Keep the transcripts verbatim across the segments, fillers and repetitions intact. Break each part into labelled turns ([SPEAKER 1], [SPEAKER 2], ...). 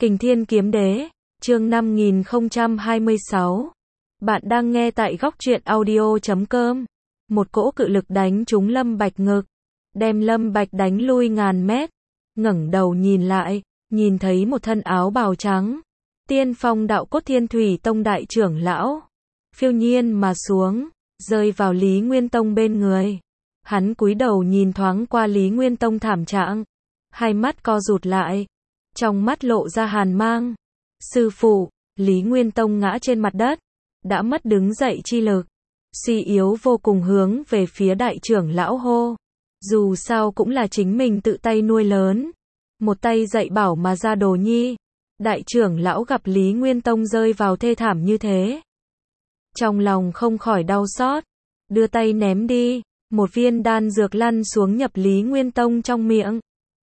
[SPEAKER 1] Kình Thiên Kiếm Đế, chương năm nghìn không trăm hai mươi sáu. Bạn đang nghe tại góc truyện audio chấm com. Một cỗ cự lực đánh trúng Lâm Bạch ngực, đem Lâm Bạch đánh lui ngàn mét. Ngẩng đầu nhìn lại, nhìn thấy một thân áo bào trắng, Tiên Phong Đạo Cốt Thiên Thủy Tông đại trưởng lão, phiêu nhiên mà xuống, rơi vào Lý Nguyên Tông bên người. Hắn cúi đầu nhìn thoáng qua Lý Nguyên Tông thảm trạng, hai mắt co rụt lại, trong mắt lộ ra hàn mang. Sư phụ, Lý Nguyên Tông ngã trên mặt đất, đã mất đứng dậy chi lực, suy yếu vô cùng hướng về phía đại trưởng lão hô. Dù sao cũng là chính mình tự tay nuôi lớn, một tay dạy bảo mà ra đồ nhi. Đại trưởng lão gặp Lý Nguyên Tông rơi vào thê thảm như thế, trong lòng không khỏi đau xót, đưa tay ném đi, một viên đan dược lăn xuống nhập Lý Nguyên Tông trong miệng.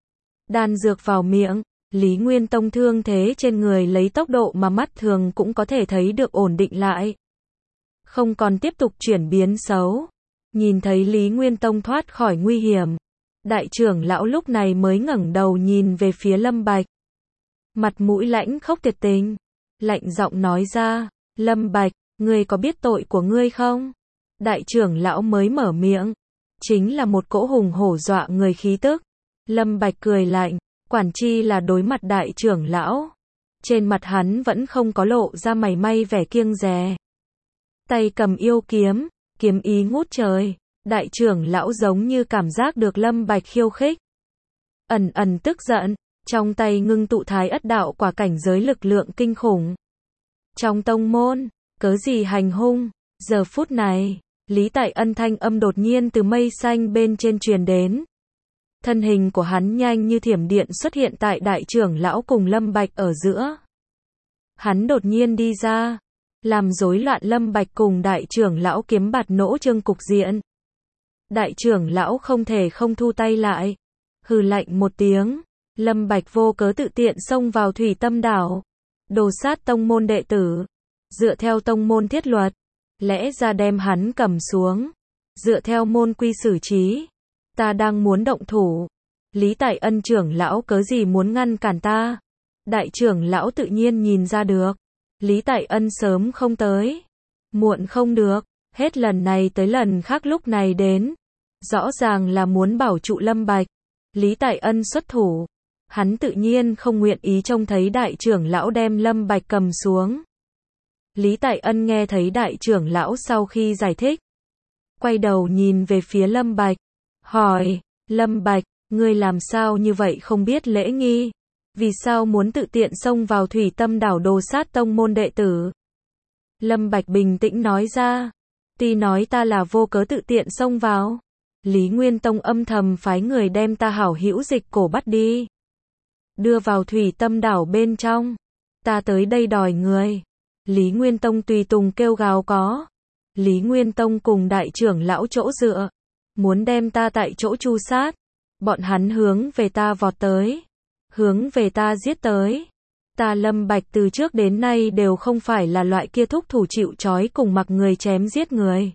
[SPEAKER 1] Đan dược vào miệng, Lý Nguyên Tông thương thế trên người lấy tốc độ mà mắt thường cũng có thể thấy được ổn định lại, không còn tiếp tục chuyển biến xấu. Nhìn thấy Lý Nguyên Tông thoát khỏi nguy hiểm, đại trưởng lão lúc này mới ngẩng đầu nhìn về phía Lâm Bạch. Mặt mũi lãnh khốc tuyệt tình, lạnh giọng nói ra, Lâm Bạch, ngươi có biết tội của ngươi không? Đại trưởng lão mới mở miệng, chính là một cỗ hùng hổ dọa người khí tức. Lâm Bạch cười lạnh, quản chi là đối mặt đại trưởng lão. Trên mặt hắn vẫn không có lộ ra mảy may vẻ kiêng dè. Tay cầm yêu kiếm, kiếm ý ngút trời, đại trưởng lão giống như cảm giác được Lâm Bạch khiêu khích, ẩn ẩn tức giận, trong tay ngưng tụ thái ất đạo quả cảnh giới lực lượng kinh khủng. Trong tông môn, cớ gì hành hung? Giờ phút này, Lý Tại Ân thanh âm đột nhiên từ mây xanh bên trên truyền đến. Thân hình của hắn nhanh như thiểm điện xuất hiện tại đại trưởng lão cùng Lâm Bạch ở giữa. Hắn đột nhiên đi ra, làm rối loạn Lâm Bạch cùng đại trưởng lão kiếm bạt nỗ trương cục diện. Đại trưởng lão không thể không thu tay lại, hừ lạnh một tiếng. Lâm Bạch vô cớ tự tiện xông vào Thủy Tâm đảo, đồ sát tông môn đệ tử. Dựa theo tông môn thiết luật, lẽ ra đem hắn cầm xuống, dựa theo môn quy xử trí. Ta đang muốn động thủ, Lý Tại Ân trưởng lão cớ gì muốn ngăn cản ta? Đại trưởng lão tự nhiên nhìn ra được, Lý Tại Ân sớm không tới, muộn không được, hết lần này tới lần khác lúc này đến, rõ ràng là muốn bảo trụ Lâm Bạch. Lý Tại Ân xuất thủ, hắn tự nhiên không nguyện ý trông thấy đại trưởng lão đem Lâm Bạch cầm xuống. Lý Tại Ân nghe thấy đại trưởng lão sau khi giải thích, quay đầu nhìn về phía Lâm Bạch, hỏi, Lâm Bạch, ngươi làm sao như vậy không biết lễ nghi? Vì sao muốn tự tiện xông vào Thủy Tâm đảo đồ sát tông môn đệ tử? Lâm Bạch bình tĩnh nói ra, tuy nói ta là vô cớ tự tiện xông vào, Lý Nguyên Tông âm thầm phái người đem ta hảo hữu Dịch Cổ bắt đi, đưa vào Thủy Tâm đảo bên trong. Ta tới đây đòi người. Lý Nguyên Tông tùy tùng kêu gào có. Lý Nguyên Tông cùng đại trưởng lão chỗ dựa, muốn đem ta tại chỗ tru sát. Bọn hắn hướng về ta vọt tới, hướng về ta giết tới. Ta Lâm Bạch từ trước đến nay đều không phải là loại kia thúc thủ chịu trói cùng mặc người chém giết người.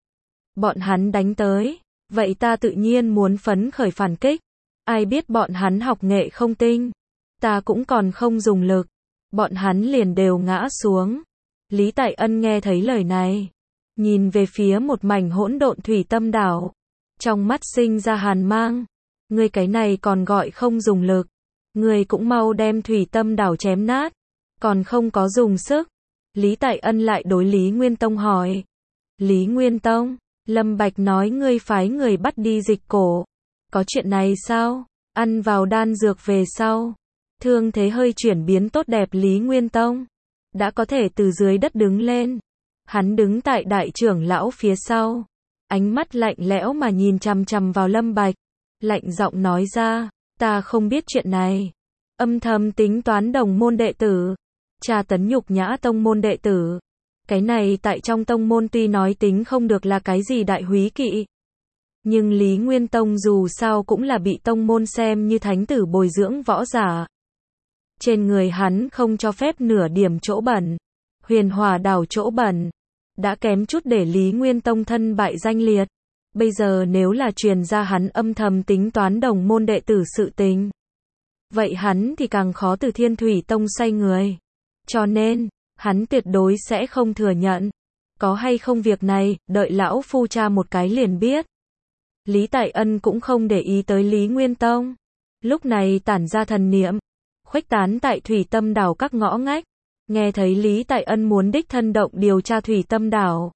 [SPEAKER 1] Bọn hắn đánh tới, vậy ta tự nhiên muốn phấn khởi phản kích. Ai biết bọn hắn học nghệ không tinh, ta cũng còn không dùng lực, bọn hắn liền đều ngã xuống. Lý Tại Ân nghe thấy lời này, nhìn về phía một mảnh hỗn độn Thủy Tâm đảo, trong mắt sinh ra hàn mang. Ngươi cái này còn gọi không dùng lực, ngươi cũng mau đem Thủy Tâm đảo chém nát, còn không có dùng sức. Lý Tại Ân lại đối Lý Nguyên Tông hỏi, Lý Nguyên Tông, Lâm Bạch nói ngươi phái người bắt đi Dịch Cổ, có chuyện này sao? Ăn vào đan dược về sau, thương thế hơi chuyển biến tốt đẹp. Lý Nguyên Tông đã có thể từ dưới đất đứng lên, hắn đứng tại đại trưởng lão phía sau, ánh mắt lạnh lẽo mà nhìn chằm chằm vào Lâm Bạch, lạnh giọng nói ra, ta không biết chuyện này, âm thầm tính toán đồng môn đệ tử, tra tấn nhục nhã tông môn đệ tử. Cái này tại trong tông môn tuy nói tính không được là cái gì đại húy kỵ, nhưng Lý Nguyên Tông dù sao cũng là bị tông môn xem như thánh tử bồi dưỡng võ giả. Trên người hắn không cho phép nửa điểm chỗ bẩn, Huyền Hỏa đảo chỗ bẩn, đã kém chút để Lý Nguyên Tông thân bại danh liệt. Bây giờ nếu là truyền ra hắn âm thầm tính toán đồng môn đệ tử sự tình, vậy hắn thì càng khó từ Thiên Thủy Tông xoay người. Cho nên, hắn tuyệt đối sẽ không thừa nhận. Có hay không việc này, đợi lão phu tra một cái liền biết. Lý Tại Ân cũng không để ý tới Lý Nguyên Tông. Lúc này tản ra thần niệm, khuếch tán tại Thủy Tâm Đảo các ngõ ngách. Nghe thấy Lý Tại Ân muốn đích thân động điều tra Thủy Tâm Đảo.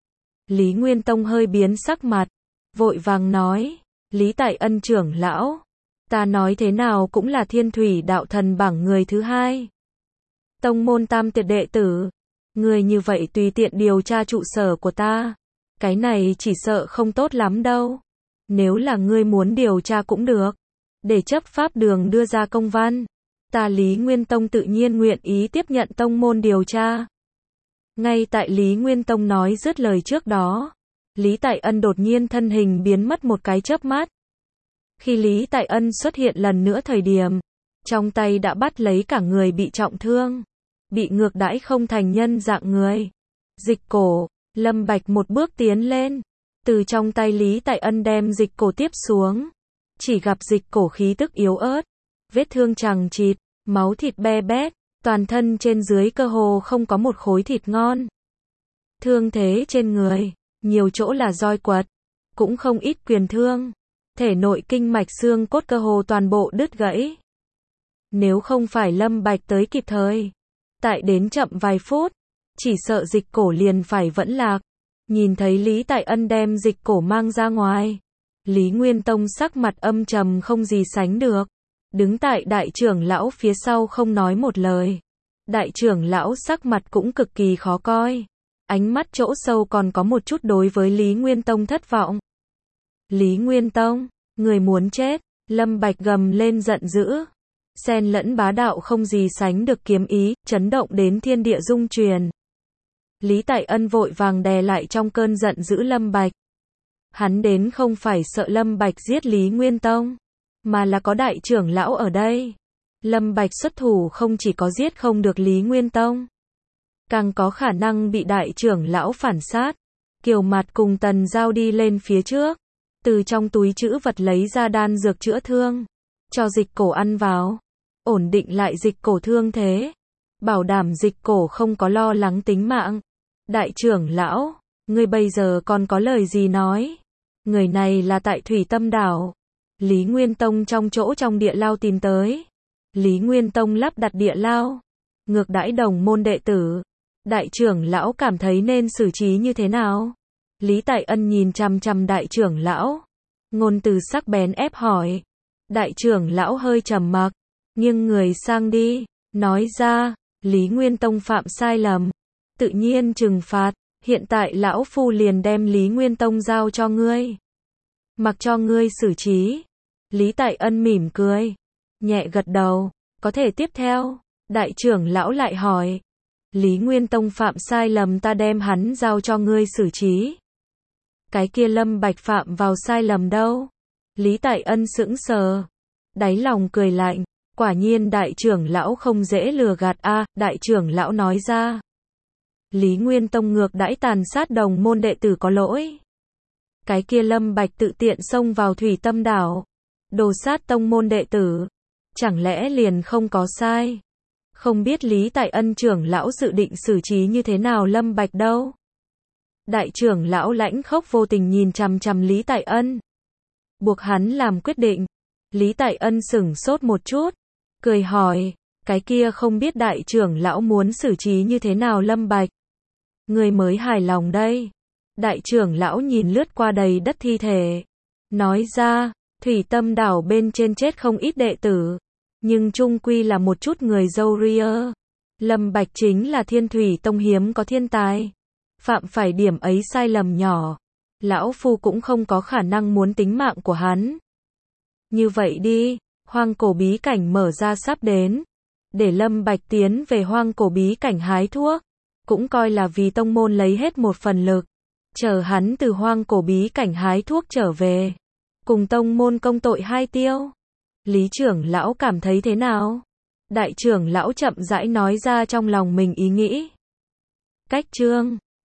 [SPEAKER 1] Lý Nguyên Tông hơi biến sắc mặt, vội vàng nói, Lý Tại Ân trưởng lão, ta nói thế nào cũng là Thiên Thủy Đạo Thần bảng người thứ hai. Tông môn tam tuyệt đệ tử, người như vậy tùy tiện điều tra trụ sở của ta, cái này chỉ sợ không tốt lắm đâu. Nếu là ngươi muốn điều tra cũng được, để chấp pháp đường đưa ra công văn, ta Lý Nguyên Tông tự nhiên nguyện ý tiếp nhận tông môn điều tra. Ngay tại Lý Nguyên Tông nói dứt lời trước đó, Lý Tại Ân đột nhiên thân hình biến mất một cái chớp mắt. Khi Lý Tại Ân xuất hiện lần nữa thời điểm, trong tay đã bắt lấy cả người bị trọng thương, bị ngược đãi không thành nhân dạng người. Dịch cổ, Lâm Bạch một bước tiến lên, từ trong tay Lý Tại Ân đem dịch cổ tiếp xuống, chỉ gặp dịch cổ khí tức yếu ớt, vết thương chằng chịt, máu thịt be bét, toàn thân trên dưới cơ hồ không có một khối thịt ngon. Thương thế trên người, nhiều chỗ là roi quật, cũng không ít quyền thương, thể nội kinh mạch xương cốt cơ hồ toàn bộ đứt gãy. Nếu không phải Lâm Bạch tới kịp thời, tại đến chậm vài phút, chỉ sợ dịch cổ liền phải vẫn lạc. Nhìn thấy Lý Tại Ân đem dịch cổ mang ra ngoài, Lý Nguyên Tông sắc mặt âm trầm không gì sánh được, đứng tại đại trưởng lão phía sau không nói một lời. Đại trưởng lão sắc mặt cũng cực kỳ khó coi, ánh mắt chỗ sâu còn có một chút đối với Lý Nguyên Tông thất vọng. Lý Nguyên Tông, người muốn chết, Lâm Bạch gầm lên giận dữ, xen lẫn bá đạo không gì sánh được kiếm ý, chấn động đến thiên địa rung truyền. Lý Tại Ân vội vàng đè lại trong cơn giận dữ Lâm Bạch. Hắn đến không phải sợ Lâm Bạch giết Lý Nguyên Tông, mà là có đại trưởng lão ở đây. Lâm Bạch xuất thủ không chỉ có giết không được Lý Nguyên Tông, càng có khả năng bị đại trưởng lão phản sát. Kiều Mạt cùng Tần Giao đi lên phía trước, từ trong túi trữ vật lấy ra đan dược chữa thương, cho dịch cổ ăn vào, ổn định lại dịch cổ thương thế, bảo đảm dịch cổ không có lo lắng tính mạng. Đại trưởng lão, ngươi bây giờ còn có lời gì nói? Người này là tại Thủy Tâm Đảo, Lý Nguyên Tông trong chỗ trong địa lao tìm tới. Lý Nguyên Tông lắp đặt địa lao, ngược đãi đồng môn đệ tử. Đại trưởng lão cảm thấy nên xử trí như thế nào? Lý Tại Ân nhìn chằm chằm đại trưởng lão, ngôn từ sắc bén ép hỏi. Đại trưởng lão hơi trầm mặc, nghiêng người sang đi, nói ra, Lý Nguyên Tông phạm sai lầm, tự nhiên trừng phạt, hiện tại lão phu liền đem Lý Nguyên Tông giao cho ngươi, mặc cho ngươi xử trí. Lý Tại Ân mỉm cười, nhẹ gật đầu, có thể tiếp theo. Đại trưởng lão lại hỏi, Lý Nguyên Tông phạm sai lầm ta đem hắn giao cho ngươi xử trí. Cái kia Lâm Bạch phạm vào sai lầm đâu? Lý Tại Ân sững sờ, đáy lòng cười lạnh, quả nhiên đại trưởng lão không dễ lừa gạt a. À, đại trưởng lão nói ra, Lý Nguyên Tông ngược đãi tàn sát đồng môn đệ tử có lỗi. Cái kia Lâm Bạch tự tiện xông vào Thủy Tâm Đảo, đồ sát tông môn đệ tử, chẳng lẽ liền không có sai? Không biết Lý Tại Ân trưởng lão dự định xử trí như thế nào Lâm Bạch đâu? Đại trưởng lão lãnh khốc vô tình nhìn chằm chằm Lý Tại Ân, buộc hắn làm quyết định. Lý Tại Ân sững sốt một chút, cười hỏi, cái kia không biết đại trưởng lão muốn xử trí như thế nào Lâm Bạch? Người mới hài lòng đây. Đại trưởng lão nhìn lướt qua đầy đất thi thể, nói ra, Thủy Tâm Đảo bên trên chết không ít đệ tử, nhưng chung quy là một chút người dâu ria. Lâm Bạch chính là Thiên Thủy Tông hiếm có thiên tài, phạm phải điểm ấy sai lầm nhỏ, lão phu cũng không có khả năng muốn tính mạng của hắn. Như vậy đi, hoang cổ bí cảnh mở ra sắp đến, để Lâm Bạch tiến về hoang cổ bí cảnh hái thuốc, cũng coi là vì tông môn lấy hết một phần lực, chờ hắn từ hoang cổ bí cảnh hái thuốc trở về, cùng tông môn công tội hai tiêu. Lý trưởng lão cảm thấy thế nào? Đại trưởng lão chậm rãi nói ra trong lòng mình ý nghĩ. Cách chương